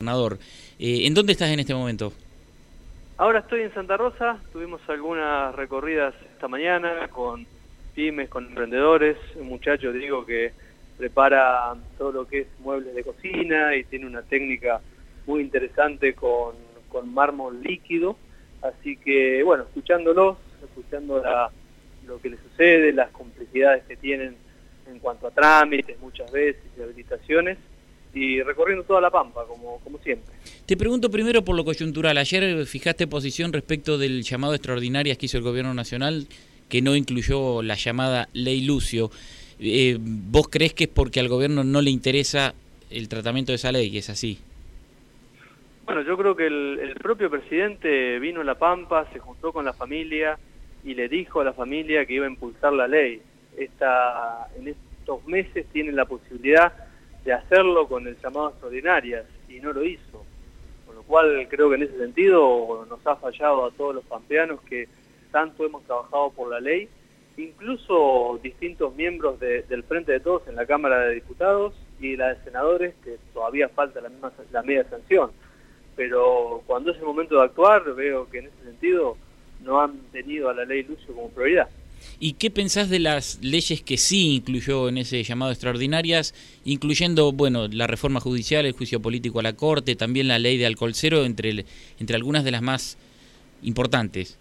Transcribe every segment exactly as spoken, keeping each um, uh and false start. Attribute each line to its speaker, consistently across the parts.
Speaker 1: gobernador. Eh, ¿En dónde estás en este momento?
Speaker 2: Ahora estoy en Santa Rosa, tuvimos algunas recorridas esta mañana con pymes, con emprendedores, un muchacho, digo, que prepara todo lo que es muebles de cocina y tiene una técnica muy interesante con, con mármol líquido, así que bueno, escuchándolos, escuchando la, lo que les sucede, las complejidades que tienen en cuanto a trámites muchas veces y habilitaciones, y recorriendo toda la Pampa, como, como siempre.
Speaker 1: Te pregunto primero por lo coyuntural. Ayer fijaste posición respecto del llamado a extraordinarias que hizo el Gobierno Nacional, que no incluyó la llamada Ley Lucio. Eh, ¿Vos creés que es porque al Gobierno no le interesa el tratamiento de esa ley, que es así?
Speaker 2: Bueno, yo creo que el, el propio presidente vino a La Pampa, se juntó con la familia y le dijo a la familia que iba a impulsar la ley. Esta, en estos meses tienen la posibilidad de hacerlo con el llamado a extraordinarias y no lo hizo, con lo cual creo que en ese sentido nos ha fallado a todos los pampeanos que tanto hemos trabajado por la ley, incluso distintos miembros de, del Frente de Todos en la Cámara de Diputados y la de Senadores, que todavía falta la, misma, la media sanción, pero cuando es el momento de actuar veo que en ese sentido no han tenido a la ley Lucio como prioridad.
Speaker 1: ¿Y qué pensás de las leyes que sí incluyó en ese llamado extraordinarias, incluyendo, bueno, la reforma judicial, el juicio político a la Corte, también la ley de alcohol cero, entre, el, entre algunas de las más importantes?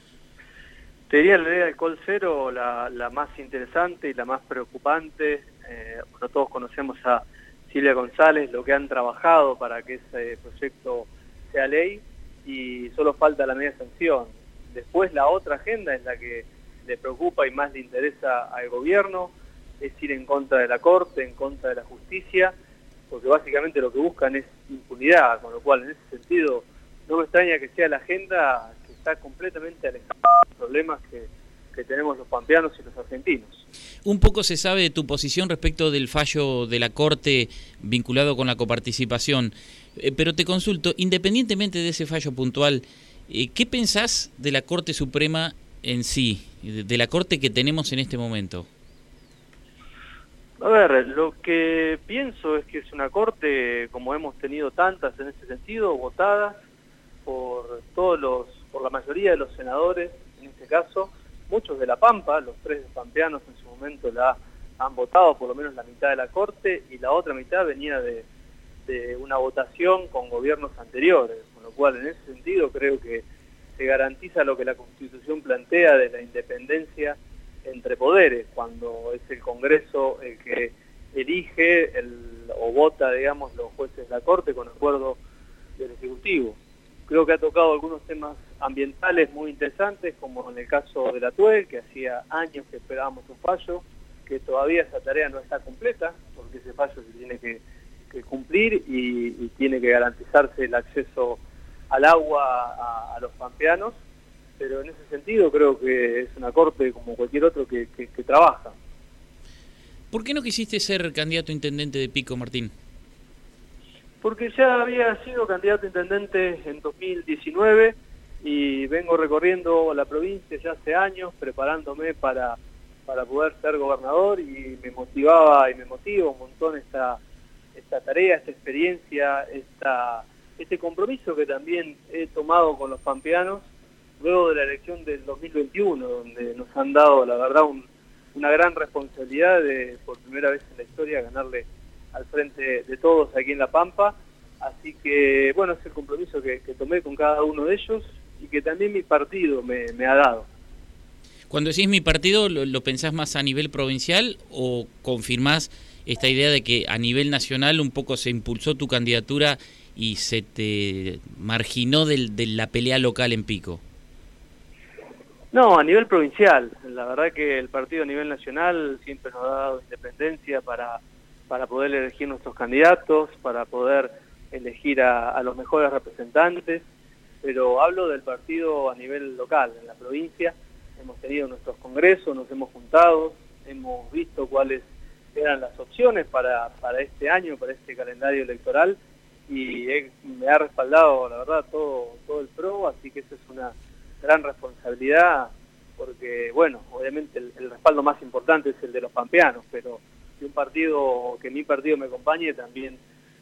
Speaker 2: Te diría la ley de alcohol cero la, la más interesante y la más preocupante. Eh, bueno, todos conocemos a Silvia González, lo que han trabajado para que ese proyecto sea ley, y solo falta la media sanción. Después la otra agenda es la que le preocupa y más le interesa al gobierno, es ir en contra de la Corte, en contra de la justicia, porque básicamente lo que buscan es impunidad, con lo cual en ese sentido no me extraña que sea la agenda que está completamente alejada de los problemas que, que tenemos los pampeanos y los argentinos.
Speaker 1: Un poco se sabe de tu posición respecto del fallo de la Corte vinculado con la coparticipación, eh, pero te consulto, independientemente de ese fallo puntual, eh, ¿qué pensás de la Corte Suprema en sí, de la Corte que tenemos en este momento?
Speaker 2: A ver, lo que pienso es que es una Corte, como hemos tenido tantas en ese sentido, votadas por todos los, por la mayoría de los senadores, en este caso, muchos de La Pampa, los tres pampeanos en su momento la han votado, por lo menos la mitad de la Corte, y la otra mitad venía de, de una votación con gobiernos anteriores, con lo cual en ese sentido creo que se garantiza lo que la Constitución plantea de la independencia entre poderes, cuando es el Congreso el que elige el, o vota, digamos, los jueces de la Corte con acuerdo del Ejecutivo. Creo que ha tocado algunos temas ambientales muy interesantes, como en el caso de la Tuel, que hacía años que esperábamos un fallo, que todavía esa tarea no está completa, porque ese fallo se tiene que, que cumplir y, y tiene que garantizarse el acceso al agua a, a los pampeanos, pero en ese sentido creo que es una Corte como cualquier otro que, que, que trabaja.
Speaker 1: ¿Por qué no quisiste ser candidato a intendente de Pico, Martín?
Speaker 2: Porque ya había sido candidato a intendente en dos mil diecinueve y vengo recorriendo la provincia ya hace años, preparándome para, para poder ser gobernador, y me motivaba y me motiva un montón esta, esta tarea, esta experiencia, esta... este compromiso que también he tomado con los pampeanos luego de la elección del dos mil veintiuno, donde nos han dado, la verdad, un, una gran responsabilidad de, por primera vez en la historia, ganarle al Frente de Todos aquí en La Pampa. Así que, bueno, es el compromiso que, que tomé con cada uno de ellos y que también mi partido me, me ha dado.
Speaker 1: Cuando decís mi partido, ¿lo, lo pensás más a nivel provincial o confirmás esta idea de que a nivel nacional un poco se impulsó tu candidatura y se te marginó del, de la pelea local en Pico?
Speaker 2: No, a nivel provincial. La verdad que el partido a nivel nacional siempre nos ha dado independencia para, para poder elegir nuestros candidatos, para poder elegir a, a los mejores representantes, pero hablo del partido a nivel local, en la provincia. Hemos tenido nuestros congresos, nos hemos juntado, hemos visto cuáles eran las opciones para, para este año, para este calendario electoral, y he, me ha respaldado, la verdad, todo, todo el PRO, así que eso es una gran responsabilidad, porque, bueno, obviamente el, el respaldo más importante es el de los pampeanos, pero de un partido, que mi partido me acompañe, también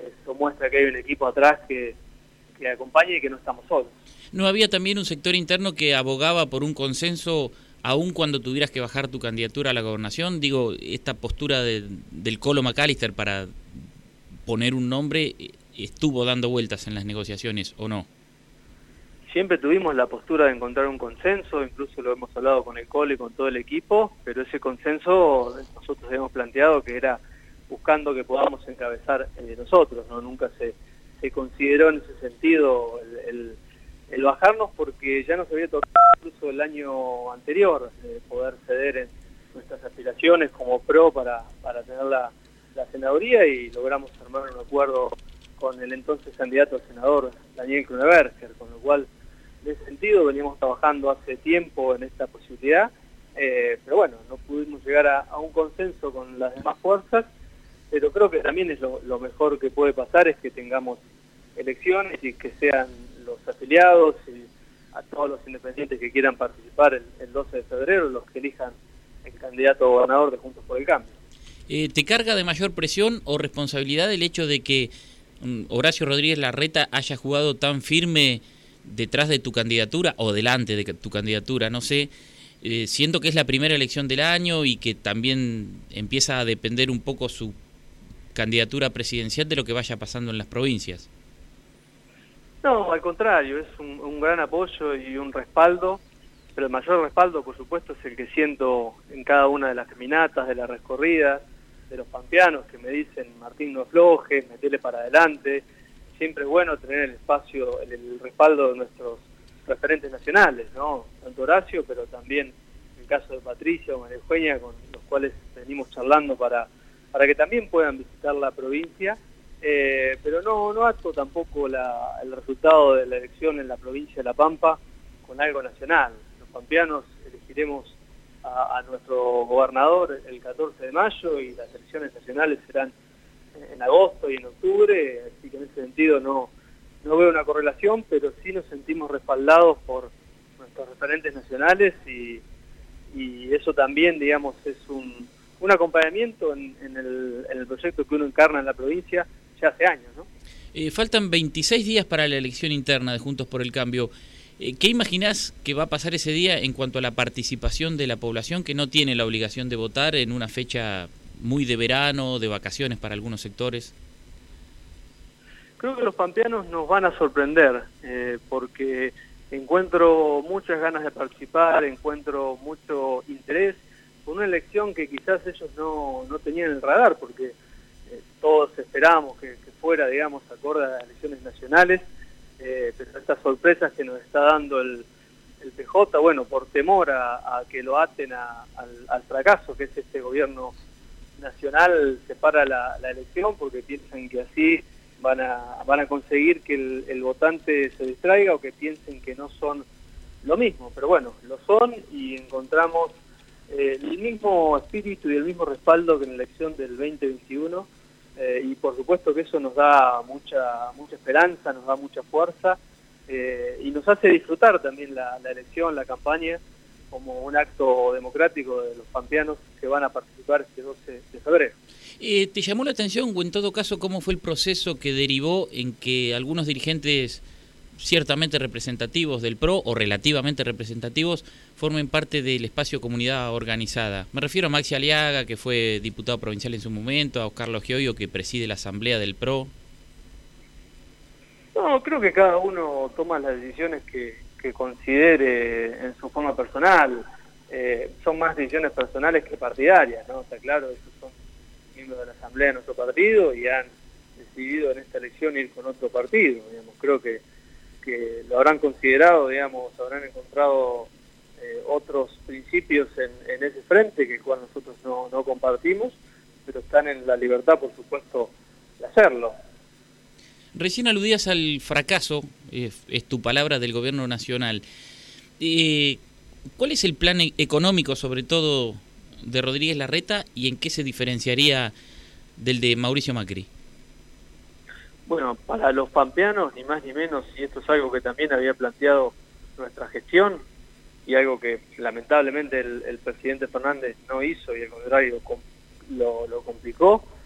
Speaker 2: eso muestra que hay un equipo atrás que, que acompaña y que no estamos solos.
Speaker 1: ¿No había también un sector interno que abogaba por un consenso aun cuando tuvieras que bajar tu candidatura a la gobernación? Digo, esta postura de, del Colo McAllister para poner un nombre estuvo dando vueltas en las negociaciones, ¿o no?
Speaker 2: Siempre tuvimos la postura de encontrar un consenso, incluso lo hemos hablado con el Colo y con todo el equipo, pero ese consenso nosotros habíamos planteado que era buscando que podamos encabezar eh, nosotros, ¿no? Nunca se, se consideró en ese sentido el, el, el bajarnos, porque ya nos había tocado incluso el año anterior eh, poder ceder en nuestras aspiraciones como PRO para, para tener la, la senaduría, y logramos armar un acuerdo con el entonces candidato a senador Daniel Kroneberger, con lo cual en ese sentido veníamos trabajando hace tiempo en esta posibilidad, eh, pero bueno, no pudimos llegar a, a un consenso con las demás fuerzas, pero creo que también es lo, lo mejor que puede pasar, es que tengamos elecciones y que sean los afiliados y a todos los independientes que quieran participar el, el doce de febrero, los que elijan el candidato a gobernador de Juntos por el Cambio.
Speaker 1: Eh, ¿Te carga de mayor presión o responsabilidad el hecho de que um, Horacio Rodríguez Larreta haya jugado tan firme detrás de tu candidatura o delante de tu candidatura, no sé, eh, siendo que es la primera elección del año y que también empieza a depender un poco su candidatura presidencial de lo que vaya pasando en las provincias?
Speaker 2: No, al contrario, es un, un gran apoyo y un respaldo, pero el mayor respaldo, por supuesto, es el que siento en cada una de las caminatas, de las recorridas, de los pampeanos que me dicen: Martín, no aflojes, metele para adelante. Siempre es bueno tener el espacio, el, el respaldo de nuestros referentes nacionales, ¿no? Tanto Horacio, pero también en el caso de Patricia o María Eugenia, con los cuales venimos charlando para, para que también puedan visitar la provincia. Eh, pero no, no ato tampoco la, el resultado de la elección en la provincia de La Pampa con algo nacional. Los pampeanos elegiremos a, a nuestro gobernador el catorce de mayo y las elecciones nacionales serán en agosto y en octubre, así que en ese sentido no, no veo una correlación, pero sí nos sentimos respaldados por nuestros referentes nacionales y, y eso también, digamos, es un, un acompañamiento en, en, el, en el proyecto que uno encarna en la provincia ya hace años, ¿no?
Speaker 1: Eh, faltan veintiséis días para la elección interna de Juntos por el Cambio. Eh, ¿Qué imaginás que va a pasar ese día en cuanto a la participación de la población que no tiene la obligación de votar en una fecha muy de verano, de vacaciones para algunos sectores?
Speaker 2: Creo que los pampeanos nos van a sorprender, eh, porque encuentro muchas ganas de participar, encuentro mucho interés por una elección que quizás ellos no, no tenían en el radar, porque eh, todos esperábamos que, que fuera, digamos, acorde a las elecciones nacionales, eh, pero estas sorpresas que nos está dando el, el P J, bueno, por temor a, a que lo aten a, al, al fracaso, que es este gobierno nacional, separa la, la elección porque piensan que así van a van a conseguir que el, el votante se distraiga, o que piensen que no son lo mismo, pero bueno, lo son, y encontramos eh, el mismo espíritu y el mismo respaldo que en la elección del veinte veintiuno, eh, y por supuesto que eso nos da mucha mucha esperanza, nos da mucha fuerza, eh, y nos hace disfrutar también la, la elección, la campaña, como un acto democrático de los pampeanos que van a participar este doce de febrero.
Speaker 1: Eh, ¿Te llamó la atención, o en todo caso, cómo fue el proceso que derivó en que algunos dirigentes ciertamente representativos del PRO, o relativamente representativos, formen parte del espacio Comunidad Organizada? Me refiero a Maxi Aliaga, que fue diputado provincial en su momento, a Oscar Logioio, que preside la asamblea del PRO.
Speaker 2: No, creo que cada uno toma las decisiones que, que considere en su forma personal. Eh, son más decisiones personales que partidarias, ¿no? Está claro, ellos son miembros de la asamblea de nuestro partido y han decidido en esta elección ir con otro partido, digamos. Creo que, que lo habrán considerado, digamos, habrán encontrado eh, otros principios en, en ese frente que el cual nosotros no, no compartimos, pero están en la libertad, por supuesto, de hacerlo.
Speaker 1: Recién aludías al fracaso, eh, es tu palabra, del gobierno nacional. Eh, ¿Cuál es el plan e- económico, sobre todo, de Rodríguez Larreta, y en qué se diferenciaría del de Mauricio Macri?
Speaker 2: Bueno, para los pampeanos, ni más ni menos, y esto es algo que también había planteado nuestra gestión, y algo que lamentablemente el, el presidente Fernández no hizo, y al contrario lo, lo complicó,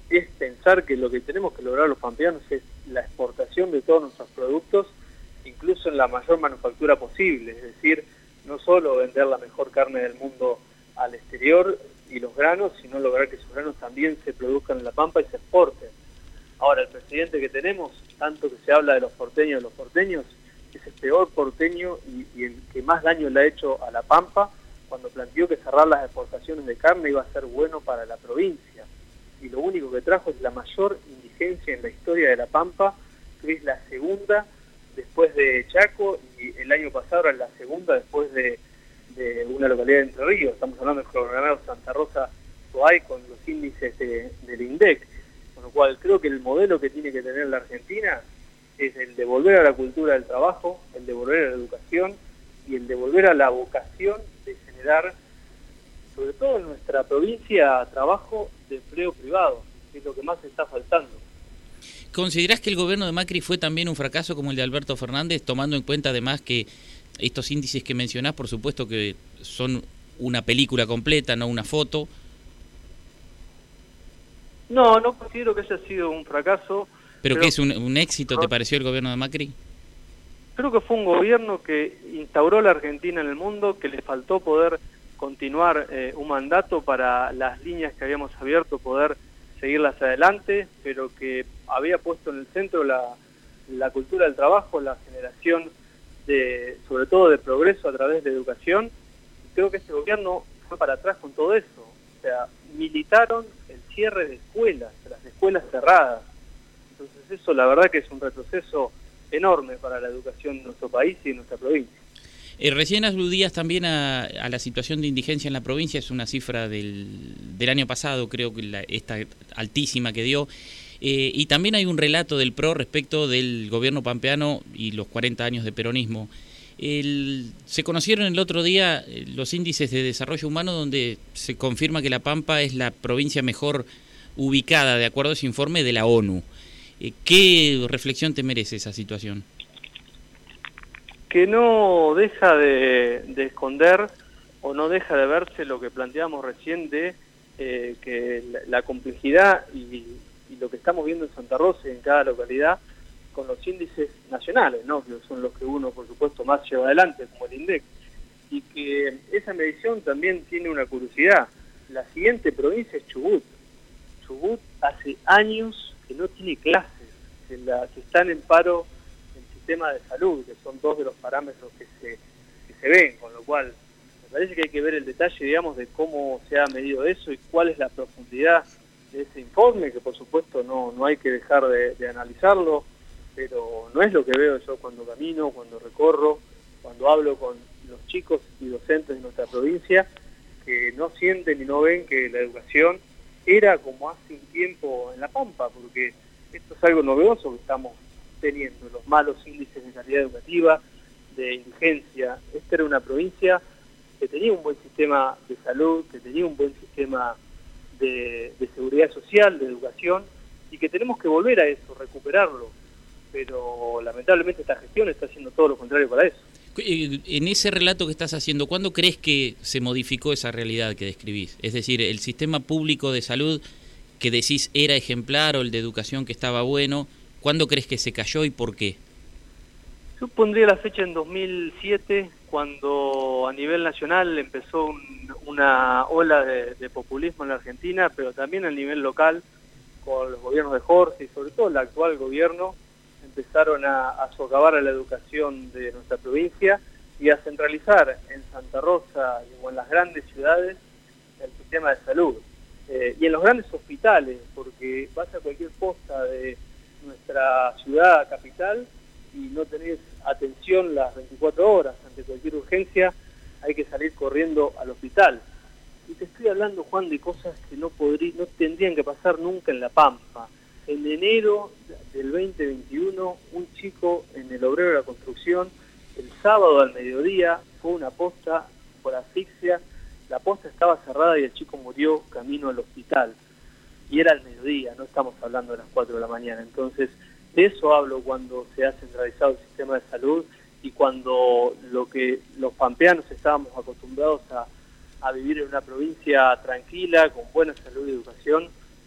Speaker 2: es pensar que lo que tenemos que lograr los pampeanos es la exportación de todos nuestros productos, incluso en la mayor manufactura posible, es decir, no solo vender la mejor carne del mundo al exterior y los granos, sino lograr que esos granos también se produzcan en La Pampa y se exporten. Ahora, el presidente que tenemos, tanto que se habla de los porteños, los porteños, es el peor porteño y, y el que más daño le ha hecho a La Pampa cuando planteó que cerrar las exportaciones de carne iba a ser bueno para la provincia. Y lo único que trajo es la mayor indigencia en la historia de La Pampa, que es la segunda después de Chaco, y el año pasado era la segunda después de, de una localidad de Entre Ríos. Estamos hablando del conglomerado Santa Rosa Toay con los índices de, del INDEC. Con lo cual creo que el modelo que tiene que tener la Argentina es el de volver a la cultura del trabajo, el de volver a la educación y el de volver a la vocación de generar, sobre todo en nuestra provincia, trabajo de empleo privado, que es lo que más está faltando.
Speaker 1: ¿Considerás que el gobierno de Macri fue también un fracaso como el de Alberto Fernández, tomando en cuenta además que estos índices que mencionás, por supuesto que son una película completa, no una foto?
Speaker 2: No, no considero que haya sido un fracaso.
Speaker 1: ¿Pero, ¿Pero qué es un, un éxito, te pareció el gobierno de Macri?
Speaker 2: Creo que fue un gobierno que instauró la Argentina en el mundo, que le faltó poder continuar eh, un mandato para las líneas que habíamos abierto, poder seguirlas adelante, pero que había puesto en el centro la, la cultura del trabajo, la generación de, sobre todo de progreso a través de educación. Y creo que este gobierno fue para atrás con todo eso. O sea, militaron el cierre de escuelas, las escuelas cerradas. Entonces eso la verdad que es un retroceso enorme para la educación de nuestro país y de nuestra provincia.
Speaker 1: Eh, recién aludías también a, a la situación de indigencia en la provincia, es una cifra del, del año pasado, creo que la, esta altísima que dio, eh, y también hay un relato del P R O respecto del gobierno pampeano y los cuarenta años de peronismo. El, se conocieron el otro día eh, los índices de desarrollo humano donde se confirma que La Pampa es la provincia mejor ubicada, de acuerdo a ese informe de la ONU. Eh, ¿Qué reflexión te merece esa situación?
Speaker 2: Que no deja de, de esconder o no deja de verse lo que planteamos recién de eh, que la, la complejidad y, y lo que estamos viendo en Santa Rosa y en cada localidad con los índices nacionales, ¿no? Que son los que uno, por supuesto, más lleva adelante, como el INDEC. Y que esa medición también tiene una curiosidad. La siguiente provincia es Chubut. Chubut hace años que no tiene clases, que, la, que están en paro tema de salud, que son dos de los parámetros que se, que se ven, con lo cual me parece que hay que ver el detalle, digamos, de cómo se ha medido eso y cuál es la profundidad de ese informe, que por supuesto no, no hay que dejar de, de analizarlo, pero no es lo que veo yo cuando camino, cuando recorro, cuando hablo con los chicos y docentes de nuestra provincia, que no sienten y no ven que la educación era como hace un tiempo en La Pampa, porque esto es algo novedoso que estamos teniendo, los malos índices de calidad educativa, de indigencia. Esta era una provincia que tenía un buen sistema de salud, que tenía un buen sistema de, de seguridad social, de educación, y que tenemos que volver a eso, recuperarlo. Pero lamentablemente esta gestión está haciendo todo lo contrario para eso.
Speaker 1: En ese relato que estás haciendo, ¿cuándo crees que se modificó esa realidad que describís? Es decir, el sistema público de salud que decís era ejemplar o el de educación que estaba bueno, ¿cuándo crees que se cayó y por qué?
Speaker 2: Yo pondría la fecha en dos mil siete, cuando a nivel nacional empezó un, una ola de, de populismo en la Argentina, pero también a nivel local, con los gobiernos de Jorge y sobre todo el actual gobierno, empezaron a, a socavar a la educación de nuestra provincia y a centralizar en Santa Rosa o en las grandes ciudades el sistema de salud. Eh, y en los grandes hospitales, porque vas a cualquier posta de nuestra ciudad capital y no tenés atención las veinticuatro horas. Ante cualquier urgencia hay que salir corriendo al hospital. Y te estoy hablando, Juan, de cosas que no podrí, no tendrían que pasar nunca en La Pampa. En enero del veinte veintiuno, un chico en el Obrero de la Construcción, el sábado al mediodía, fue una posta por asfixia. La posta estaba cerrada y el chico murió camino al hospital. Y era al mediodía, no estamos hablando de las cuatro de la mañana. Entonces, de eso hablo cuando se ha centralizado el sistema de salud y cuando lo que los pampeanos estábamos acostumbrados a, a vivir en una provincia tranquila, con buena salud y educación,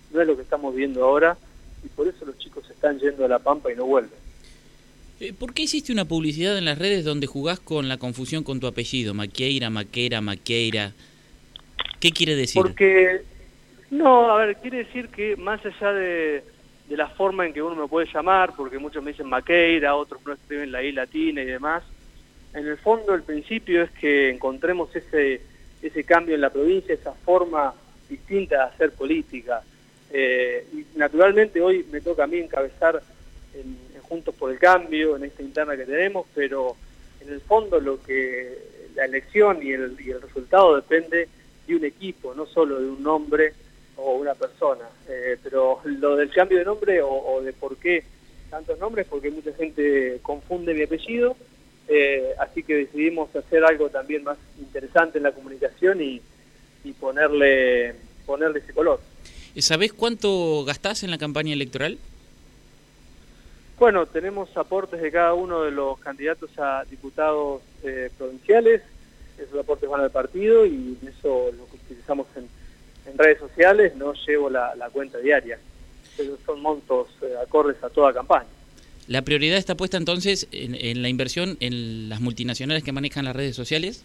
Speaker 2: no es lo que estamos viendo ahora, y por eso los chicos se están yendo a La Pampa y no vuelven.
Speaker 1: ¿Por qué hiciste una publicidad en las redes donde jugás con la confusión con tu apellido? Maqueira, Maquera, Maqueira. ¿Qué quiere decir?
Speaker 2: Porque, no, a ver, quiere decir que más allá de, de la forma en que uno me puede llamar, porque muchos me dicen Maqueira, otros no escriben la I latina y demás, en el fondo el principio es que encontremos ese, ese cambio en la provincia, esa forma distinta de hacer política. Eh, y naturalmente hoy me toca a mí encabezar en, en Juntos por el Cambio, en esta interna que tenemos, pero en el fondo lo que la elección y el, y el resultado depende de un equipo, no solo de un nombre o una persona. Eh, pero lo del cambio de nombre o, o de por qué tantos nombres, porque mucha gente confunde mi apellido, eh, así que decidimos hacer algo también más interesante en la comunicación y, y ponerle, ponerle ese color.
Speaker 1: ¿Sabés cuánto gastás en la campaña electoral?
Speaker 2: Bueno, tenemos aportes de cada uno de los candidatos a diputados eh, provinciales, esos aportes van al partido y eso lo que utilizamos en, en redes sociales, no llevo la, la cuenta diaria, pero son montos eh, acordes a toda campaña.
Speaker 1: ¿La prioridad está puesta entonces en, en la inversión en las multinacionales que manejan las redes sociales?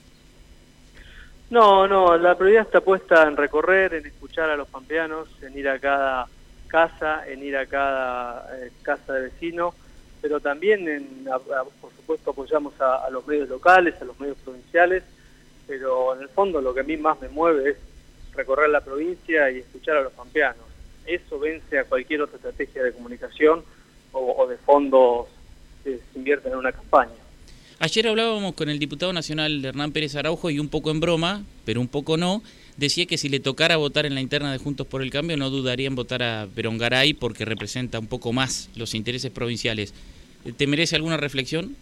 Speaker 2: No, no, la prioridad está puesta en recorrer, en escuchar a los pampeanos, en ir a cada casa, en ir a cada eh, casa de vecino, pero también, en, a, a, por supuesto, apoyamos a, a los medios locales, a los medios provinciales, pero en el fondo lo que a mí más me mueve es recorrer la provincia y escuchar a los pampeanos. Eso vence a cualquier otra estrategia de comunicación o, o de fondos que se invierten en una campaña.
Speaker 1: Ayer hablábamos con el diputado nacional Hernán Pérez Araujo y un poco en broma, pero un poco no, decía que si le tocara votar en la interna de Juntos por el Cambio no dudaría en votar a Berongaray porque representa un poco más los intereses provinciales. ¿Te merece alguna reflexión?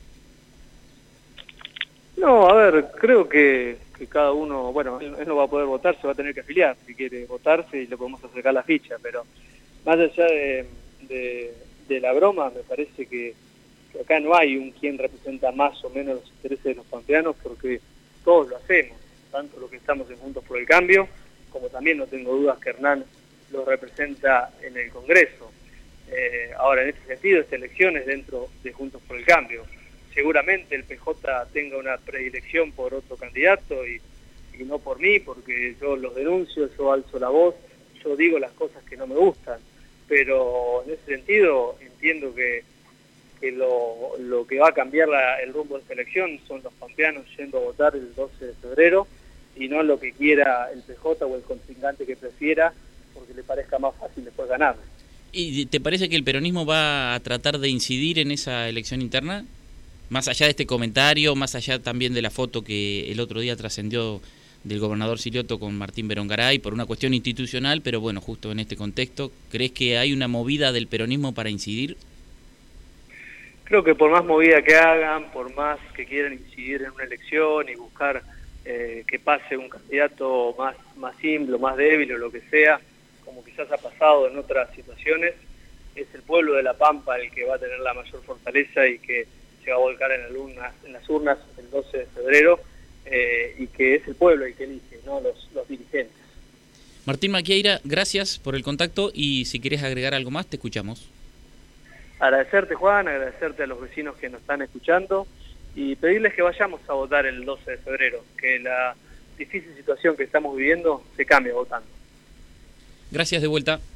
Speaker 2: No, a ver, creo que, que cada uno, bueno, él, él no va a poder votar, se va a tener que afiliar si quiere votarse y le podemos acercar la ficha, pero más allá de, de, de la broma, me parece que, que acá no hay un quien representa más o menos los intereses de los pampeanos porque todos lo hacemos, tanto los que estamos en Juntos por el Cambio, como también no tengo dudas que Hernán lo representa en el Congreso. Eh, ahora, en este sentido, esta elección es dentro de Juntos por el Cambio. Seguramente el P J tenga una predilección por otro candidato y, y no por mí, porque yo los denuncio, yo alzo la voz, yo digo las cosas que no me gustan, pero en ese sentido entiendo que, que lo, lo que va a cambiar la, el rumbo de esta elección son los pampeanos yendo a votar el doce de febrero y no lo que quiera el P J o el contrincante que prefiera, porque le parezca más fácil después ganar.
Speaker 1: ¿Y te parece que el peronismo va a tratar de incidir en esa elección interna? Más allá de este comentario, más allá también de la foto que el otro día trascendió del gobernador Silioto con Martín Berongaray por una cuestión institucional, pero bueno, justo en este contexto, ¿crees que hay una movida del peronismo para incidir?
Speaker 2: Creo que por más movida que hagan, por más que quieran incidir en una elección y buscar eh, que pase un candidato más, más simple, más débil o lo que sea, como quizás ha pasado en otras situaciones, es el pueblo de La Pampa el que va a tener la mayor fortaleza y que se va a volcar en, el urna, en las urnas el doce de febrero, eh, y que es el pueblo el que elige, no los, los dirigentes.
Speaker 1: Martín Maqueira, gracias por el contacto y si querés agregar algo más, te escuchamos.
Speaker 2: Agradecerte, Juan, agradecerte a los vecinos que nos están escuchando y pedirles que vayamos a votar el doce de febrero, que la difícil situación que estamos viviendo se cambie votando.
Speaker 1: Gracias de vuelta.